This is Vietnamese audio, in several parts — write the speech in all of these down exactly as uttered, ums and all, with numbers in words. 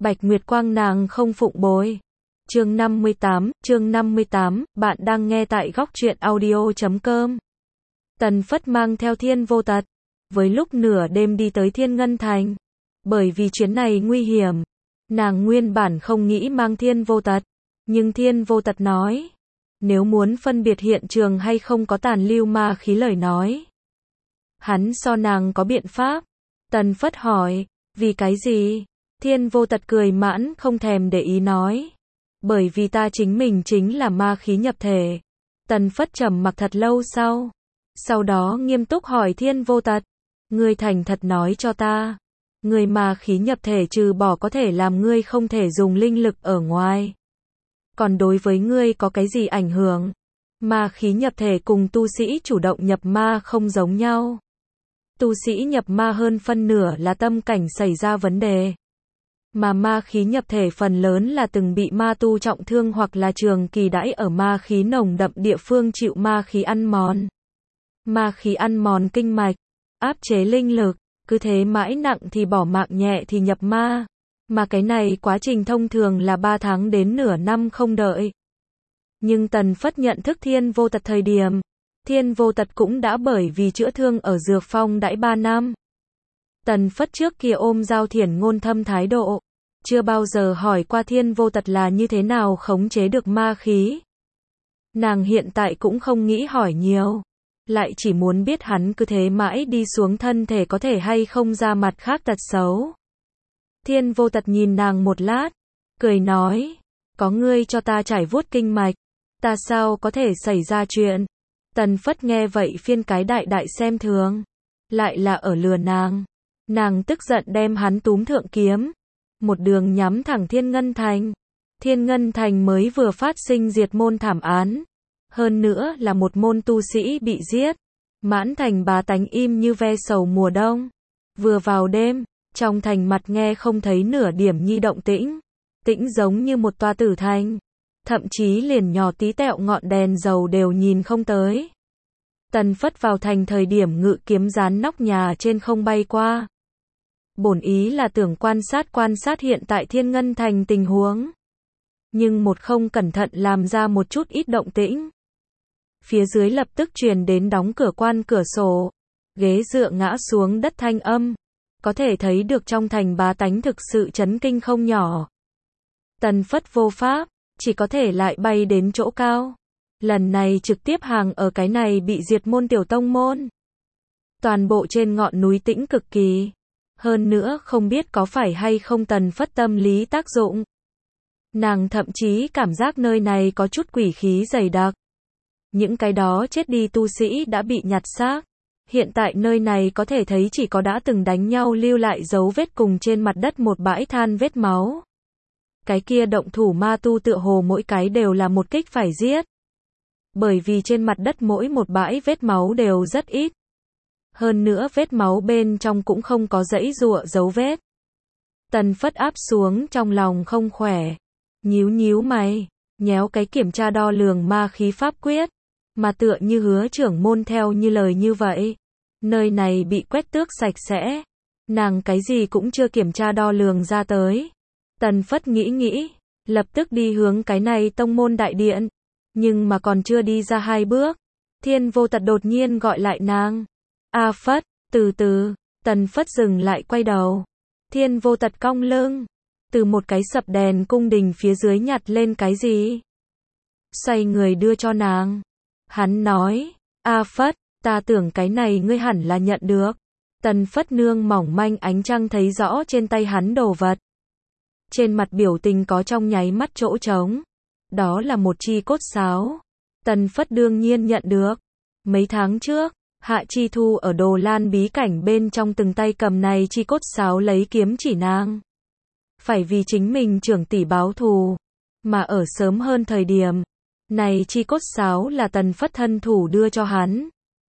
Bạch Nguyệt Quang nàng không phụng bồi. Chương năm mươi tám, chương năm mươi tám, bạn đang nghe tại góc truyện audio chấm com. Tần Phất mang theo Thiên Vô Tật, với lúc nửa đêm đi tới Thiên Ngân Thành. Bởi vì chuyến này nguy hiểm, nàng nguyên bản không nghĩ mang Thiên Vô Tật, nhưng Thiên Vô Tật nói, nếu muốn phân biệt hiện trường hay không có tàn lưu ma khí lời nói, hắn so nàng có biện pháp. Tần Phất hỏi, vì cái gì? Thiên Vô Tật cười mãn không thèm để ý nói, bởi vì ta chính mình chính là ma khí nhập thể. Tần Phất trầm mặc thật lâu sau, sau đó nghiêm túc hỏi Thiên Vô Tật, ngươi thành thật nói cho ta, ngươi ma khí nhập thể trừ bỏ có thể làm ngươi không thể dùng linh lực ở ngoài, còn đối với ngươi có cái gì ảnh hưởng? Ma khí nhập thể cùng tu sĩ chủ động nhập ma không giống nhau. Tu sĩ nhập ma hơn phân nửa là tâm cảnh xảy ra vấn đề, mà ma khí nhập thể phần lớn là từng bị ma tu trọng thương hoặc là trường kỳ đãi ở ma khí nồng đậm địa phương chịu ma khí ăn mòn. Ma khí ăn mòn kinh mạch, áp chế linh lực, cứ thế mãi nặng thì bỏ mạng nhẹ thì nhập ma. Mà cái này quá trình thông thường là ba tháng đến nửa năm không đợi. Nhưng Tần Phất nhận thức Thiên Vô Tật thời điểm, Thiên Vô Tật cũng đã bởi vì chữa thương ở Dược Phong đãi ba năm. Tần Phất trước kia ôm giao thiển ngôn thâm thái độ, chưa bao giờ hỏi qua Thiên Vô Tật là như thế nào khống chế được ma khí. Nàng hiện tại cũng không nghĩ hỏi nhiều, lại chỉ muốn biết hắn cứ thế mãi đi xuống thân thể có thể hay không ra mặt khác tật xấu. Thiên Vô Tật nhìn nàng một lát, cười nói, có ngươi cho ta trải vuốt kinh mạch, ta sao có thể xảy ra chuyện. Tần Phất nghe vậy phiên cái đại đại xem thường, lại là ở lừa nàng. Nàng tức giận đem hắn túm thượng kiếm, một đường nhắm thẳng Thiên Ngân Thành. Thiên Ngân Thành mới vừa phát sinh diệt môn thảm án, hơn nữa là một môn tu sĩ bị giết, mãn thành bá tánh im như ve sầu mùa đông. Vừa vào đêm, trong thành mặt nghe không thấy nửa điểm nhi động tĩnh, tĩnh giống như một tòa tử thành, thậm chí liền nhỏ tí tẹo ngọn đèn dầu đều nhìn không tới. Tần Phất vào thành thời điểm ngự kiếm dán nóc nhà trên không bay qua. Bổn ý là tưởng quan sát quan sát hiện tại Thiên Ngân Thành tình huống, nhưng một không cẩn thận làm ra một chút ít động tĩnh. Phía dưới lập tức truyền đến đóng cửa quan cửa sổ, ghế dựa ngã xuống đất thanh âm, có thể thấy được trong thành bá tánh thực sự chấn kinh không nhỏ. Tần Phất vô pháp, chỉ có thể lại bay đến chỗ cao. Lần này trực tiếp hàng ở cái này bị diệt môn tiểu tông môn. Toàn bộ trên ngọn núi tĩnh cực kỳ. Hơn nữa không biết có phải hay không Tần Phất tâm lý tác dụng. Nàng thậm chí cảm giác nơi này có chút quỷ khí dày đặc. Những cái đó chết đi tu sĩ đã bị nhặt xác. Hiện tại nơi này có thể thấy chỉ có đã từng đánh nhau lưu lại dấu vết cùng trên mặt đất một bãi than vết máu. Cái kia động thủ ma tu tựa hồ mỗi cái đều là một kích phải giết. Bởi vì trên mặt đất mỗi một bãi vết máu đều rất ít. Hơn nữa vết máu bên trong cũng không có dãy giụa dấu vết. Tần Phất áp xuống trong lòng không khỏe. Nhíu nhíu mày, nhéo cái kiểm tra đo lường ma khí pháp quyết. Mà tựa như hứa trưởng môn theo như lời như vậy. Nơi này bị quét tước sạch sẽ. Nàng cái gì cũng chưa kiểm tra đo lường ra tới. Tần Phất nghĩ nghĩ, lập tức đi hướng cái này tông môn đại điện. Nhưng mà còn chưa đi ra hai bước, Thiên Vô Tật đột nhiên gọi lại nàng. A Phất, từ từ. Tần Phất dừng lại quay đầu. Thiên Vô Tật cong lưng, từ một cái sập đèn cung đình phía dưới nhặt lên cái gì, xoay người đưa cho nàng. Hắn nói, A Phất, ta tưởng cái này ngươi hẳn là nhận được. Tần Phất nương mỏng manh ánh trăng thấy rõ trên tay hắn đồ vật. Trên mặt biểu tình có trong nháy mắt chỗ trống. Đó là một chi cốt sáo. Tần Phất đương nhiên nhận được. Mấy tháng trước, Hạ Chi Thu ở Đồ Lan bí cảnh bên trong từng tay cầm này chi cốt sáo lấy kiếm chỉ nàng. Phải vì chính mình trưởng tỷ báo thù. Mà ở sớm hơn thời điểm, này chi cốt sáo là Tần Phất thân thủ đưa cho hắn.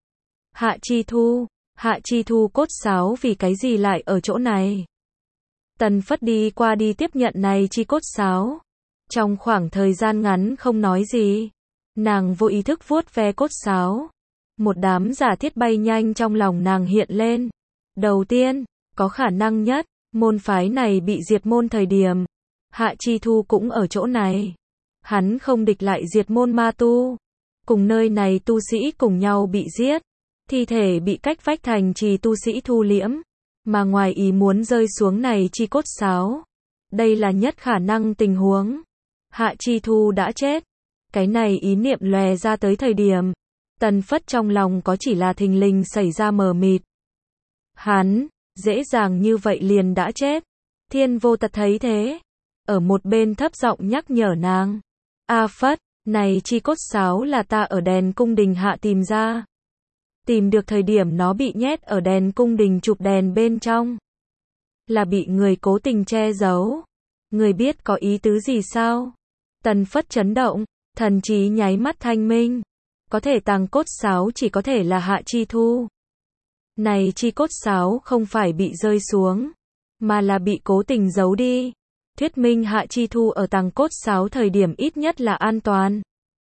Hạ Chi Thu, Hạ Chi Thu cốt sáo vì cái gì lại ở chỗ này? Tần Phất đi qua đi tiếp nhận này chi cốt sáo. Trong khoảng thời gian ngắn không nói gì, nàng vô ý thức vuốt ve cốt sáo. Một đám giả thiết bay nhanh trong lòng nàng hiện lên. Đầu tiên, có khả năng nhất, Môn phái này bị diệt môn thời điểm, Hạ Chi Thu cũng ở chỗ này. Hắn không địch lại diệt môn ma tu. Cùng nơi này tu sĩ cùng nhau bị giết. Thi thể bị cách vách thành trì tu sĩ thu liễm. Mà ngoài ý muốn rơi xuống này chi cốt sáo. Đây là nhất khả năng tình huống. Hạ Chi Thu đã chết. Cái này ý niệm lòe ra tới thời điểm. Tần Phất trong lòng có chỉ là thình lình xảy ra mờ mịt. Hắn, dễ dàng như vậy liền đã chết. Thiên Vô Tật thấy thế. Ở một bên thấp giọng nhắc nhở nàng. A Phất, này chi cốt sáo là ta ở đèn cung đình hạ tìm ra. Tìm được thời điểm nó bị nhét ở đèn cung đình chụp đèn bên trong. Là bị người cố tình che giấu. Người biết có ý tứ gì sao? Tần Phất chấn động, thần trí nháy mắt thanh minh. Có thể tàng cốt sáo chỉ có thể là Hạ Chi Thu. Này chi cốt sáo không phải bị rơi xuống, mà là bị cố tình giấu đi. Thuyết minh Hạ Chi Thu ở tàng cốt sáo thời điểm ít nhất là an toàn.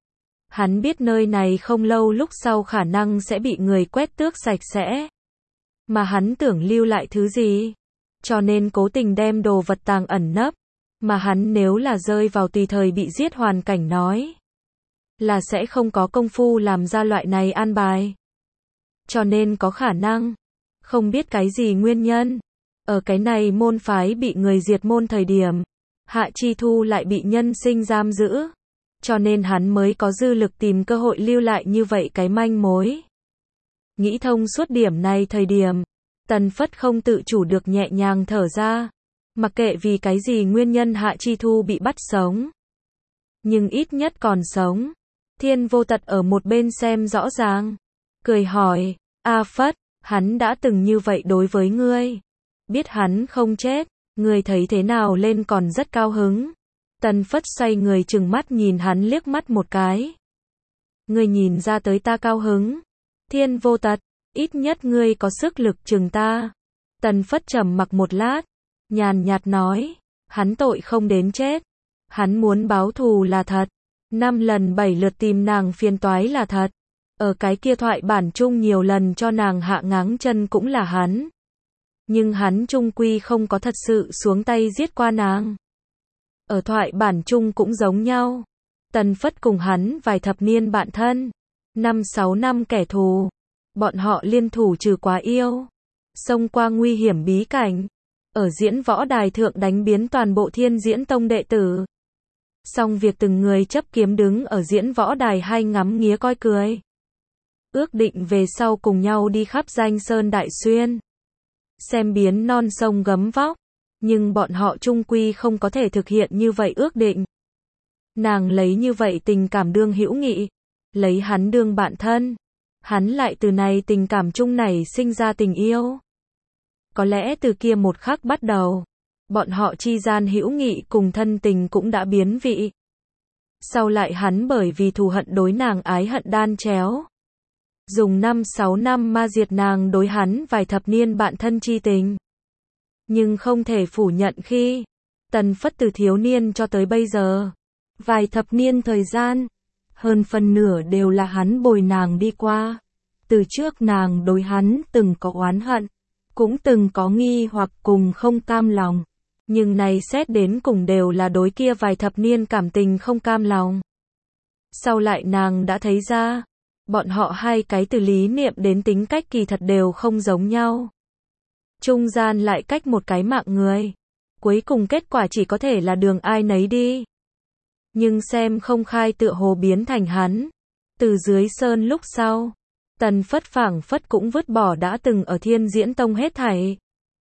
Hắn biết nơi này không lâu lúc sau khả năng sẽ bị người quét tước sạch sẽ. Mà hắn tưởng lưu lại thứ gì? Cho nên cố tình đem đồ vật tàng ẩn nấp. Mà hắn nếu là rơi vào tùy thời bị giết hoàn cảnh nói. Là sẽ không có công phu làm ra loại này an bài. Cho nên có khả năng. Không biết cái gì nguyên nhân. Ở cái này môn phái bị người diệt môn thời điểm. Hạ Chi Thu lại bị nhân sinh giam giữ. Cho nên hắn mới có dư lực tìm cơ hội lưu lại như vậy cái manh mối. Nghĩ thông suốt điểm này thời điểm. Tần Phất không tự chủ được nhẹ nhàng thở ra. Mặc kệ vì cái gì nguyên nhân Hạ Chi Thu bị bắt sống. Nhưng ít nhất còn sống. Thiên Vô Tật ở một bên xem rõ ràng. Cười hỏi, A Phất, hắn đã từng như vậy đối với ngươi. Biết hắn không chết, ngươi thấy thế nào lên còn rất cao hứng. Tần Phất xoay người trừng mắt nhìn hắn liếc mắt một cái. Ngươi nhìn ra tới ta cao hứng. Thiên Vô Tật, ít nhất ngươi có sức lực chừng ta. Tần Phất trầm mặc một lát, nhàn nhạt nói, hắn tội không đến chết. Hắn muốn báo thù là thật. Năm lần bảy lượt tìm nàng phiền toái là thật. Ở cái kia thoại bản chung nhiều lần cho nàng hạ ngáng chân cũng là hắn. Nhưng hắn chung quy không có thật sự xuống tay giết qua nàng. Ở thoại bản chung cũng giống nhau. Tần Phất cùng hắn vài thập niên bạn thân. Năm sáu năm kẻ thù. Bọn họ liên thủ trừ quá yêu. Xông qua nguy hiểm bí cảnh. Ở diễn võ đài thượng đánh biến toàn bộ Thiên Diễn Tông đệ tử. Xong việc từng người chấp kiếm đứng ở diễn võ đài hay ngắm nghía coi cười. Ước định về sau cùng nhau đi khắp danh sơn đại xuyên. Xem biến non sông gấm vóc. Nhưng bọn họ chung quy không có thể thực hiện như vậy ước định. Nàng lấy như vậy tình cảm đương hữu nghị. Lấy hắn đương bạn thân. Hắn lại từ này tình cảm chung này sinh ra tình yêu. Có lẽ từ kia một khắc bắt đầu. Bọn họ chi gian hữu nghị cùng thân tình cũng đã biến vị. Sau lại hắn bởi vì thù hận đối nàng ái hận đan chéo. Dùng năm sáu năm ma diệt nàng đối hắn vài thập niên bạn thân chi tình. Nhưng không thể phủ nhận khi Tần Phất từ thiếu niên cho tới bây giờ. Vài thập niên thời gian. Hơn phần nửa đều là hắn bồi nàng đi qua. Từ trước nàng đối hắn từng có oán hận. Cũng từng có nghi hoặc cùng không cam lòng. Nhưng này xét đến cùng đều là đối kia vài thập niên cảm tình không cam lòng. Sau lại nàng đã thấy ra. Bọn họ hai cái từ lý niệm đến tính cách kỳ thật đều không giống nhau. Trung gian lại cách một cái mạng người. Cuối cùng kết quả chỉ có thể là đường ai nấy đi. Nhưng xem không khai tựa hồ biến thành hắn. Từ dưới sơn lúc sau. Tần Phất phảng phất cũng vứt bỏ đã từng ở Thiên Diễn Tông hết thảy.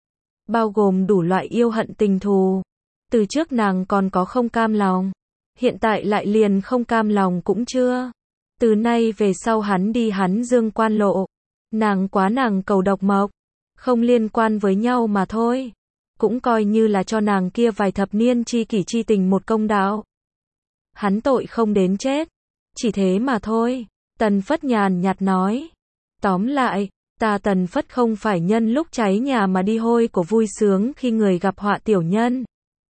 Bao gồm đủ loại yêu hận tình thù. Từ trước nàng còn có không cam lòng. Hiện tại lại liền không cam lòng cũng chưa. Từ nay về sau hắn đi hắn dương quan lộ. Nàng quá nàng cầu độc mộc. Không liên quan với nhau mà thôi. Cũng coi như là cho nàng kia vài thập niên chi kỷ chi tình một công đạo. Hắn tội không đến chết. Chỉ thế mà thôi. Tần Phất nhàn nhạt nói. Tóm lại, ta Tần Phất không phải nhân lúc cháy nhà mà đi hôi của vui sướng khi người gặp họa tiểu nhân.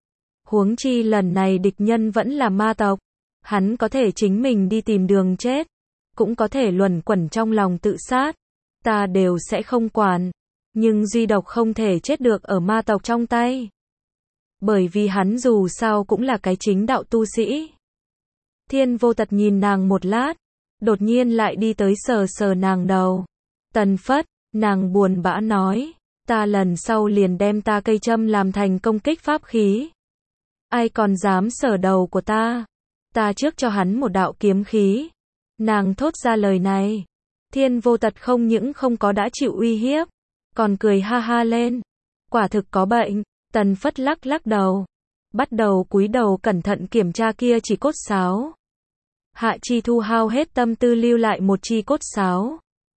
Huống chi lần này địch nhân vẫn là ma tộc. Hắn có thể chính mình đi tìm đường chết. Cũng có thể luẩn quẩn trong lòng tự sát. Ta đều sẽ không quản. Nhưng duy độc không thể chết được ở ma tộc trong tay. Bởi vì hắn dù sao cũng là cái chính đạo tu sĩ. Thiên Vô Tật nhìn nàng một lát, đột nhiên lại đi tới sờ sờ nàng đầu. Tần Phất, nàng buồn bã nói, ta lần sau liền đem ta cây châm làm thành công kích pháp khí. Ai còn dám sờ đầu của ta? Ta trước cho hắn một đạo kiếm khí. Nàng thốt ra lời này. Thiên Vô Tật không những không có đã chịu uy hiếp, còn cười ha ha lên. Quả thực có bệnh. Tần Phất lắc lắc đầu, bắt đầu cúi đầu cẩn thận kiểm tra kia chỉ cốt sáo. Hạ Chi Thu hao hết tâm tư lưu lại một chi cốt sáo.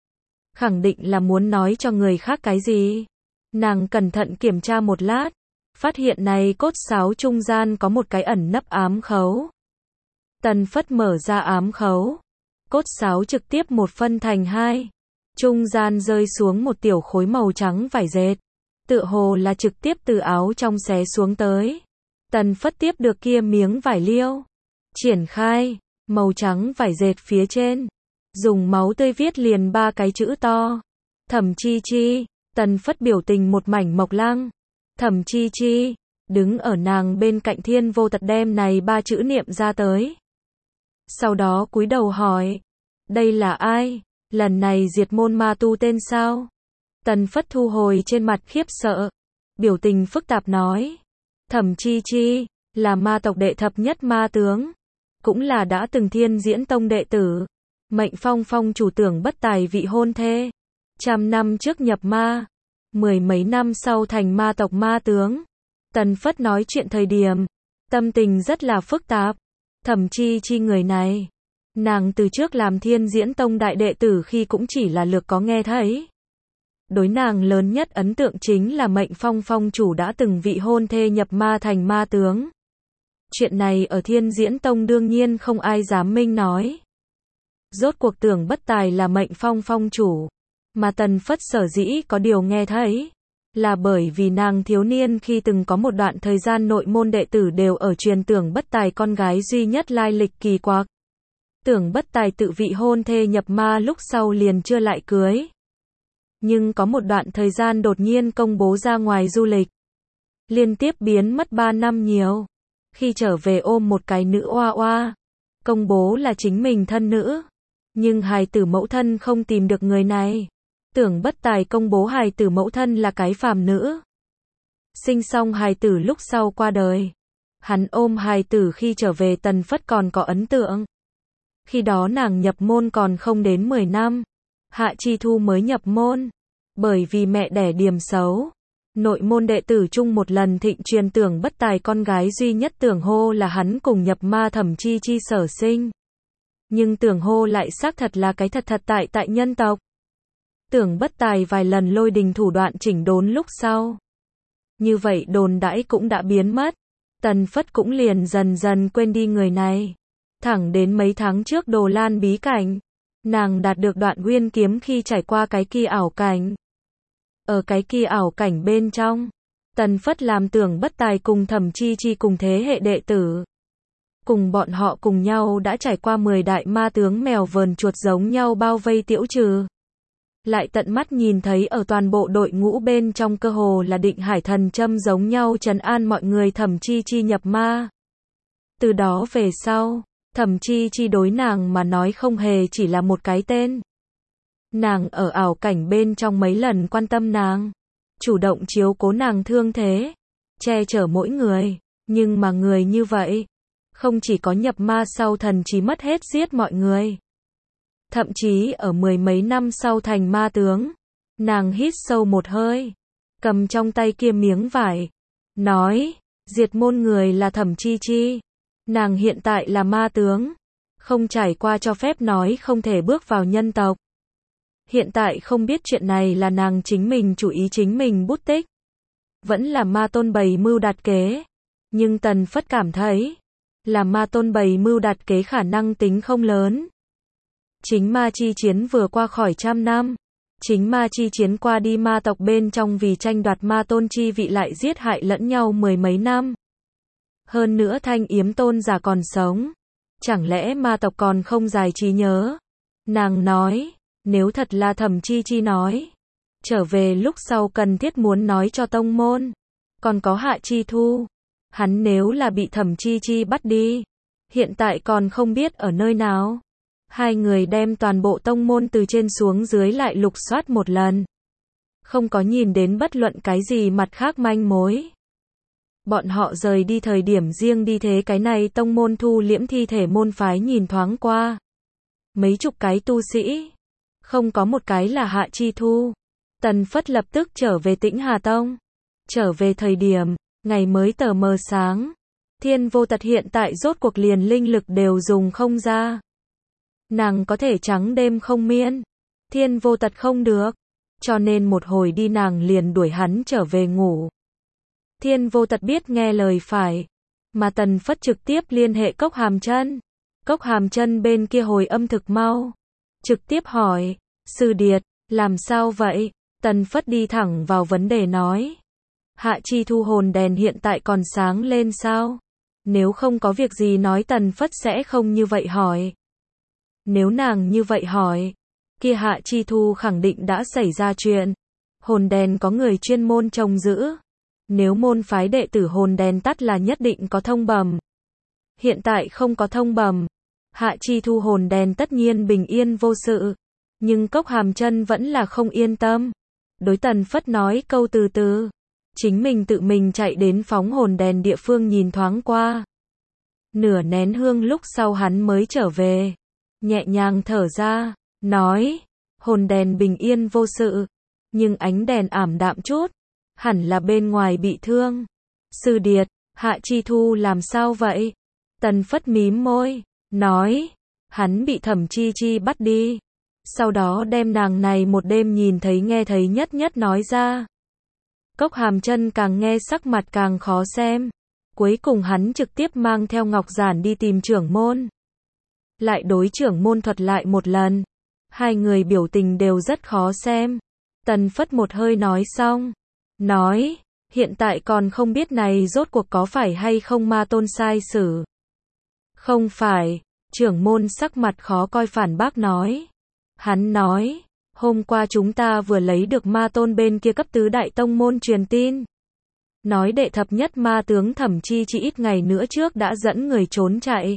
Khẳng định là muốn nói cho người khác cái gì. Nàng cẩn thận kiểm tra một lát, phát hiện này cốt sáo trung gian có một cái ẩn nấp ám khấu. Tần Phất mở ra ám khấu, cốt sáo trực tiếp một phân thành hai, trung gian rơi xuống một tiểu khối màu trắng vải dệt, tựa hồ là trực tiếp từ áo trong xé xuống tới. Tần Phất tiếp được kia miếng vải liêu, triển khai, màu trắng vải dệt phía trên, dùng máu tươi viết liền ba cái chữ to. Thẩm Chi Chi. Tần Phất biểu tình một mảnh mộc lăng. Thẩm Chi Chi, đứng ở nàng bên cạnh Thiên Vô Tật đem này ba chữ niệm ra tới. Sau đó cúi đầu hỏi, đây là ai? Lần này diệt môn ma tu tên sao? Tần Phất thu hồi trên mặt khiếp sợ, biểu tình phức tạp nói, Thẩm Chi Chi, là ma tộc đệ thập nhất ma tướng, cũng là đã từng Thiên Diễn Tông đệ tử, Mệnh Phong Phong chủ tưởng bất tài vị hôn thê. Trăm năm trước nhập ma, mười mấy năm sau thành ma tộc ma tướng. Tần Phất nói chuyện thời điểm, tâm tình rất là phức tạp. Thẩm Chi Chi người này, nàng từ trước làm Thiên Diễn Tông đại đệ tử khi cũng chỉ là lược có nghe thấy. Đối nàng lớn nhất ấn tượng chính là Mệnh Phong Phong chủ đã từng vị hôn thê nhập ma thành ma tướng. Chuyện này ở Thiên Diễn Tông đương nhiên không ai dám minh nói. Rốt cuộc tưởng bất tài là Mệnh Phong Phong chủ. Mà Tần Phất sở dĩ có điều nghe thấy, là bởi vì nàng thiếu niên khi từng có một đoạn thời gian nội môn đệ tử đều ở truyền tưởng bất tài con gái duy nhất lai lịch kỳ quặc. Tưởng bất tài tự vị hôn thê nhập ma lúc sau liền chưa lại cưới. Nhưng có một đoạn thời gian đột nhiên công bố ra ngoài du lịch. Liên tiếp biến mất ba năm nhiều. Khi trở về ôm một cái nữ oa oa. Công bố là chính mình thân nữ. Nhưng hài tử mẫu thân không tìm được người này. Tưởng bất tài công bố hài tử mẫu thân là cái phàm nữ. Sinh xong hài tử lúc sau qua đời. Hắn ôm hài tử khi trở về Tần Phất còn có ấn tượng. Khi đó nàng nhập môn còn không đến mười năm. Hạ Chi Thu mới nhập môn. Bởi vì mẹ đẻ điểm xấu. Nội môn đệ tử chung một lần thịnh truyền tưởng bất tài con gái duy nhất tưởng hô là hắn cùng nhập ma Thẩm Chi Chi sở sinh. Nhưng tưởng hô lại xác thật là cái thật thật tại tại nhân tộc. Tưởng bất tài vài lần lôi đình thủ đoạn chỉnh đốn lúc sau. Như vậy đồn đãi cũng đã biến mất. Tần Phất cũng liền dần dần quên đi người này. Thẳng đến mấy tháng trước Đồ Lan bí cảnh. Nàng đạt được đoạn nguyên kiếm khi trải qua cái kia ảo cảnh. Ở cái kia ảo cảnh bên trong, Tần Phất làm tưởng bất tài cùng Thẩm Chi Chi cùng thế hệ đệ tử. Cùng bọn họ cùng nhau đã trải qua mười đại ma tướng mèo vờn chuột giống nhau bao vây tiễu trừ. Lại tận mắt nhìn thấy ở toàn bộ đội ngũ bên trong cơ hồ là định hải thần châm giống nhau trấn an mọi người Thẩm Chi Chi nhập ma. Từ đó về sau, Thẩm Chi Chi đối nàng mà nói không hề chỉ là một cái tên. Nàng ở ảo cảnh bên trong mấy lần quan tâm nàng, chủ động chiếu cố nàng thương thế, che chở mỗi người, nhưng mà người như vậy, không chỉ có nhập ma sau thần trí mất hết giết mọi người. Thậm chí ở mười mấy năm sau thành ma tướng, nàng hít sâu một hơi, cầm trong tay kia miếng vải, nói, diệt môn người là Thẩm Chi Chi, nàng hiện tại là ma tướng, không trải qua cho phép nói không thể bước vào nhân tộc. Hiện tại không biết chuyện này là nàng chính mình chủ ý chính mình bút tích, vẫn là ma tôn bày mưu đặt kế, nhưng Tần Phất cảm thấy, là ma tôn bày mưu đặt kế khả năng tính không lớn. Chính ma chi chiến vừa qua khỏi trăm năm, chính ma chi chiến qua đi ma tộc bên trong vì tranh đoạt ma tôn chi vị lại giết hại lẫn nhau mười mấy năm. Hơn nữa Thanh Yếm tôn giả còn sống, chẳng lẽ ma tộc còn không dài trí nhớ? Nàng nói, nếu thật là Thẩm Chi Chi nói, trở về lúc sau cần thiết muốn nói cho tông môn. Còn có Hạ Chi Thu, hắn nếu là bị Thẩm Chi Chi bắt đi, hiện tại còn không biết ở nơi nào. Hai người đem toàn bộ tông môn từ trên xuống dưới lại lục soát một lần. Không có nhìn đến bất luận cái gì mặt khác manh mối. Bọn họ rời đi thời điểm riêng đi thế cái này tông môn thu liễm thi thể môn phái nhìn thoáng qua. Mấy chục cái tu sĩ, không có một cái là Hạ Chi Thu. Tần Phất lập tức trở về Tĩnh Hà Tông. Trở về thời điểm, ngày mới tờ mờ sáng. Thiên Vô Tật hiện tại rốt cuộc liền linh lực đều dùng không ra. Nàng có thể trắng đêm không miên. Thiên Vô Tật không được. Cho nên một hồi đi nàng liền đuổi hắn trở về ngủ. Thiên Vô Tật biết nghe lời phải. Mà Tần Phất trực tiếp liên hệ Cốc Hàm Chân. Cốc Hàm Chân bên kia hồi âm thực mau. Trực tiếp hỏi, Sư Điệt, làm sao vậy? Tần Phất đi thẳng vào vấn đề nói. Hạ Chi Thu hồn đèn hiện tại còn sáng lên sao? Nếu không có việc gì nói Tần Phất sẽ không như vậy hỏi. Nếu nàng như vậy hỏi, kia Hạ Chi Thu khẳng định đã xảy ra chuyện. Hồn đèn có người chuyên môn trông giữ. Nếu môn phái đệ tử hồn đèn tắt là nhất định có thông bẩm. Hiện tại không có thông bẩm. Hạ Chi Thu hồn đèn tất nhiên bình yên vô sự. Nhưng Cốc Hàm Chân vẫn là không yên tâm. Đối Tần Phất nói câu từ từ. Chính mình tự mình chạy đến phóng hồn đèn địa phương nhìn thoáng qua. Nửa nén hương lúc sau hắn mới trở về. Nhẹ nhàng thở ra, nói, hồn đèn bình yên vô sự. Nhưng ánh đèn ảm đạm chút. Hẳn là bên ngoài bị thương. Sư Điệt, Hạ Chi Thu làm sao vậy? Tần Phất mím môi, nói, hắn bị Thẩm Chi Chi bắt đi. Sau đó đem nàng này một đêm nhìn thấy nghe thấy nhất nhất nói ra. Cốc Hàm Chân càng nghe sắc mặt càng khó xem. Cuối cùng hắn trực tiếp mang theo Ngọc Giản đi tìm trưởng môn. Lại đối trưởng môn thuật lại một lần. Hai người biểu tình đều rất khó xem. Tần Phất một hơi nói xong. Nói, hiện tại còn không biết này rốt cuộc có phải hay không ma tôn sai xử. Không phải, trưởng môn sắc mặt khó coi phản bác nói. Hắn nói, hôm qua chúng ta vừa lấy được ma tôn bên kia cấp tứ đại tông môn truyền tin. Nói đệ thập nhất ma tướng Thẩm Chi chỉ ít ngày nữa trước đã dẫn người trốn chạy.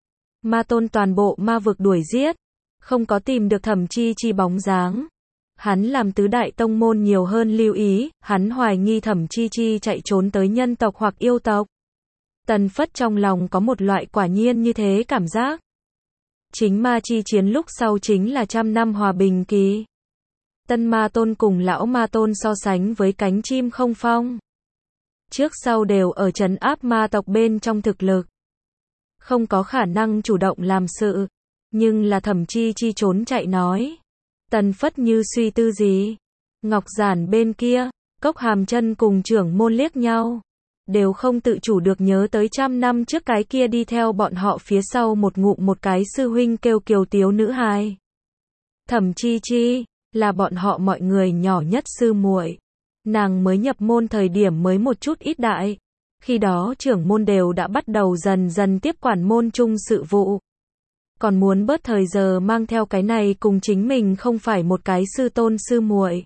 Ma tôn toàn bộ ma vực đuổi giết. Không có tìm được Thẩm Chi Chi bóng dáng. Hắn làm tứ đại tông môn nhiều hơn lưu ý, hắn hoài nghi Thẩm Chi Chi chạy trốn tới nhân tộc hoặc yêu tộc. Tần Phất trong lòng có một loại quả nhiên như thế cảm giác. Chính ma chi chiến lúc sau chính là trăm năm hòa bình kỳ. Tân ma tôn cùng lão ma tôn so sánh với cánh chim không phong. Trước sau đều ở trấn áp ma tộc bên trong thực lực. Không có khả năng chủ động làm sự. Nhưng là Thẩm Chi Chi trốn chạy nói. Tần Phất như suy tư gì. Ngọc Giản bên kia, Cốc Hàm Chân cùng trưởng môn liếc nhau. Đều không tự chủ được nhớ tới trăm năm trước cái kia đi theo bọn họ phía sau một ngụm một cái sư huynh kêu kiều tiếu nữ hài. Thẩm Chi Chi, là bọn họ mọi người nhỏ nhất sư muội. Nàng mới nhập môn thời điểm mới một chút ít đại. Khi đó trưởng môn đều đã bắt đầu dần dần tiếp quản môn chung sự vụ. Còn muốn bớt thời giờ mang theo cái này cùng chính mình không phải một cái sư tôn sư muội.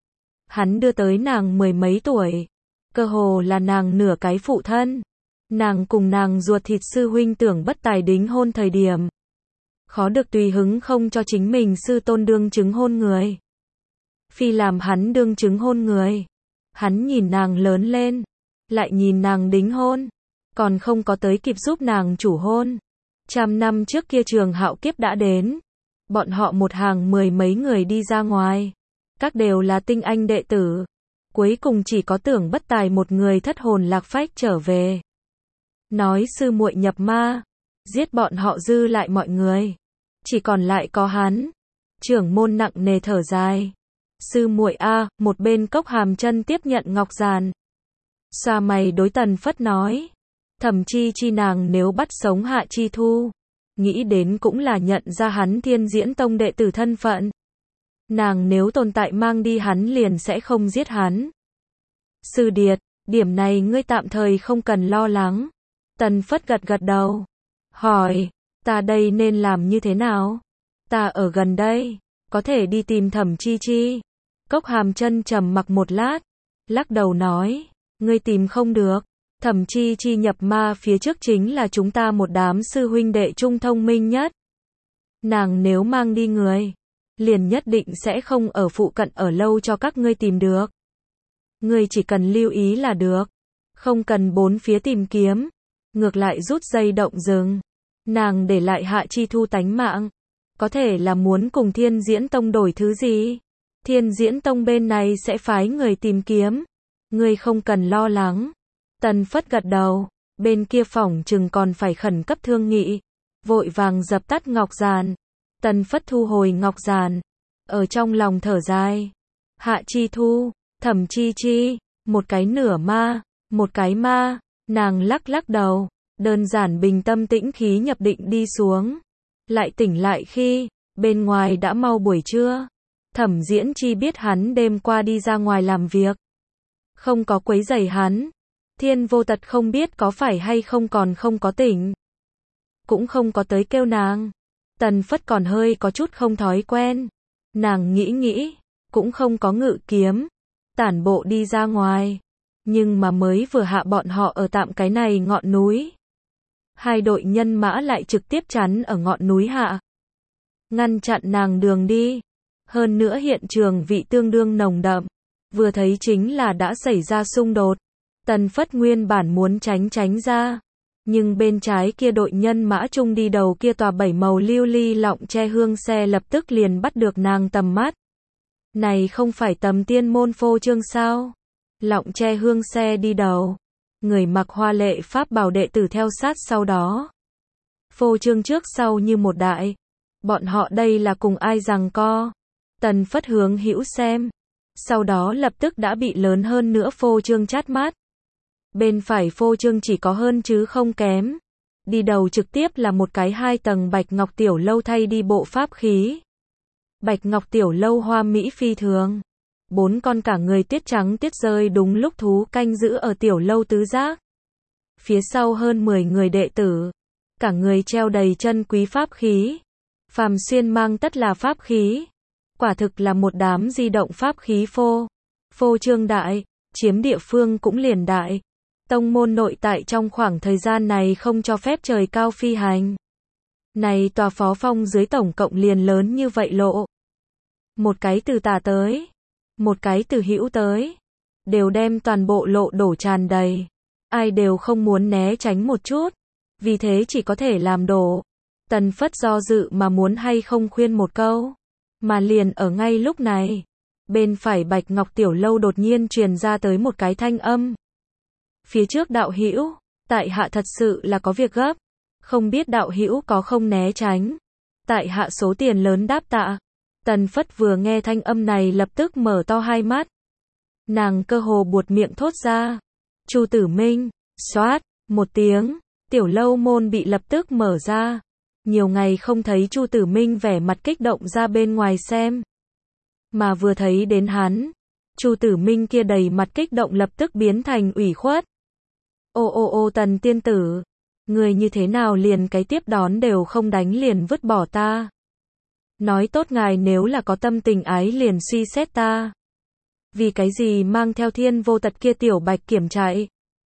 Hắn đưa tới nàng mười mấy tuổi. Cơ hồ là nàng nửa cái phụ thân. Nàng cùng nàng ruột thịt sư huynh tưởng bất tài đính hôn thời điểm. Khó được tùy hứng không cho chính mình sư tôn đương chứng hôn người. Phi làm hắn đương chứng hôn người. Hắn nhìn nàng lớn lên. Lại nhìn nàng đính hôn. Còn không có tới kịp giúp nàng chủ hôn. Trăm năm trước kia Trường Hạo kiếp đã đến. Bọn họ một hàng mười mấy người đi ra ngoài. Các đều là tinh anh đệ tử. Cuối cùng chỉ có Tưởng Bất Tài một người thất hồn lạc phách trở về. Nói sư muội nhập ma. Giết bọn họ dư lại mọi người. Chỉ còn lại có hắn. Trưởng môn nặng nề thở dài. Sư muội a, một bên Cốc Hàm Chân tiếp nhận ngọc giàn. Xoa mày đối Tần Phất nói. Thẩm Chi Chi nàng nếu bắt sống Hạ Chi Thu. Nghĩ đến cũng là nhận ra hắn Thiên Diễn Tông đệ tử thân phận. Nàng nếu tồn tại mang đi hắn liền sẽ không giết hắn. Sư Điệt, điểm này ngươi tạm thời không cần lo lắng. Tần Phất gật gật đầu. Hỏi, ta đây nên làm như thế nào? Ta ở gần đây, có thể đi tìm Thẩm Chi Chi. Cốc Hàm Chân trầm mặc một lát, lắc đầu nói, ngươi tìm không được. Thẩm Chi Chi nhập ma phía trước chính là chúng ta một đám sư huynh đệ trung thông minh nhất. Nàng nếu mang đi người, liền nhất định sẽ không ở phụ cận ở lâu cho các ngươi tìm được. Ngươi chỉ cần lưu ý là được, không cần bốn phía tìm kiếm, ngược lại rút dây động rừng. Nàng để lại Hạ Chi Thu tánh mạng, có thể là muốn cùng Thiên Diễn Tông đổi thứ gì? Thiên Diễn Tông bên này sẽ phái người tìm kiếm, ngươi không cần lo lắng. Tần Phất gật đầu, bên kia phỏng chừng còn phải khẩn cấp thương nghị, vội vàng dập tắt ngọc giàn. Tần Phất thu hồi ngọc giàn, ở trong lòng thở dài. Hạ Chi Thu, Thẩm Chi Chi, một cái nửa ma, một cái ma, nàng lắc lắc đầu, đơn giản bình tâm tĩnh khí nhập định đi xuống. Lại tỉnh lại khi, bên ngoài đã mau buổi trưa. Thẩm Diễn Chi biết hắn đêm qua đi ra ngoài làm việc, không có quấy rầy hắn. Thiên Vô Tật không biết có phải hay không còn không có tỉnh, cũng không có tới kêu nàng. Tần Phất còn hơi có chút không thói quen. Nàng nghĩ nghĩ, cũng không có ngự kiếm, tản bộ đi ra ngoài. Nhưng mà mới vừa hạ bọn họ ở tạm cái này ngọn núi, hai đội nhân mã lại trực tiếp chắn ở ngọn núi hạ, ngăn chặn nàng đường đi. Hơn nữa hiện trường vị tương đương nồng đậm, vừa thấy chính là đã xảy ra xung đột. Tần Phất nguyên bản muốn tránh tránh ra, nhưng bên trái kia đội nhân mã chung đi đầu kia tòa bảy màu lưu ly lọng che hương xe lập tức liền bắt được nàng tầm mắt. Này không phải Tầm Tiên môn phô trương sao? Lọng che hương xe đi đầu, người mặc hoa lệ pháp bào đệ tử theo sát sau đó. Phô trương trước sau như một đại, bọn họ đây là cùng ai giằng co? Tần Phất hướng hữu xem, sau đó lập tức đã bị lớn hơn nữa phô trương chát mát. Bên phải phô trương chỉ có hơn chứ không kém. Đi đầu trực tiếp là một cái hai tầng bạch ngọc tiểu lâu thay đi bộ pháp khí. Bạch ngọc tiểu lâu hoa mỹ phi thường. Bốn con cả người tuyết trắng tuyết rơi đúng lúc thú canh giữ ở tiểu lâu tứ giác. Phía sau hơn mười người đệ tử, cả người treo đầy chân quý pháp khí. Phàm xuyên mang tất là pháp khí. Quả thực là một đám di động pháp khí phô. Phô trương đại, chiếm địa phương cũng liền đại. Tông môn nội tại trong khoảng thời gian này không cho phép trời cao phi hành. Này tòa phó phong dưới tổng cộng liền lớn như vậy lộ. Một cái từ tà tới, một cái từ hữu tới, đều đem toàn bộ lộ đổ tràn đầy. Ai đều không muốn né tránh một chút, vì thế chỉ có thể làm đổ. Tần Phất do dự mà muốn hay không khuyên một câu, mà liền ở ngay lúc này, bên phải bạch ngọc tiểu lâu đột nhiên truyền ra tới một cái thanh âm. Phía trước đạo hữu, tại hạ thật sự là có việc gấp, không biết đạo hữu có không né tránh. Tại hạ số tiền lớn đáp tạ. Tần Phất vừa nghe thanh âm này lập tức mở to hai mắt. Nàng cơ hồ buột miệng thốt ra. Chu Tử Minh, xoát, một tiếng, tiểu lâu môn bị lập tức mở ra. Nhiều ngày không thấy Chu Tử Minh vẻ mặt kích động ra bên ngoài xem. Mà vừa thấy đến hắn, Chu Tử Minh kia đầy mặt kích động lập tức biến thành ủy khuất. Ô ô ô Tần tiên tử, người như thế nào liền cái tiếp đón đều không đánh liền vứt bỏ ta. Nói tốt ngài nếu là có tâm tình ái liền suy xét ta. Vì cái gì mang theo Thiên Vô Tật kia tiểu bạch kiểm chạy.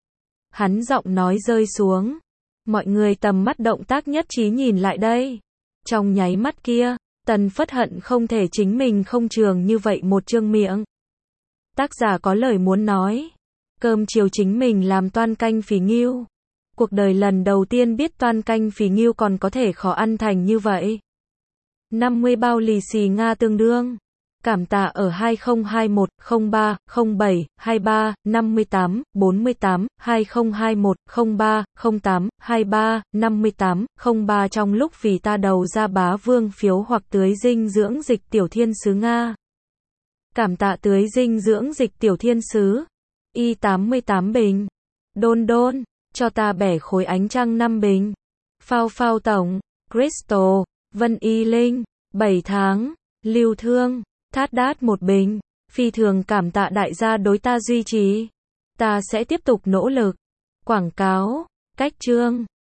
Hắn giọng nói rơi xuống. Mọi người tầm mắt động tác nhất trí nhìn lại đây. Trong nháy mắt kia, Tần Phất hận không thể chính mình không trường như vậy một trương miệng. Tác giả có lời muốn nói. Cơm chiều chính mình làm toan canh phì ngưu. Cuộc đời lần đầu tiên biết toan canh phì ngưu còn có thể khó ăn thành như vậy. năm mươi bao lì xì Nga tương đương. Cảm tạ ở hai không hai một không ba không bảy hai ba năm tám bốn tám hai không hai một không ba không tám hai ba năm tám không ba trong lúc vì ta đầu ra bá vương phiếu hoặc tưới dinh dưỡng dịch tiểu thiên sứ Nga. Cảm tạ tưới dinh dưỡng dịch tiểu thiên sứ. Y tám mươi tám bình. Đôn đôn, cho ta bẻ khối ánh trăng năm bình. Phao phao tổng, Crystal, Vân Y Linh, bảy tháng, Lưu Thương, Thát Đát một bình. Phi thường cảm tạ đại gia đối ta duy trì. Ta sẽ tiếp tục nỗ lực. Quảng cáo, cách chương.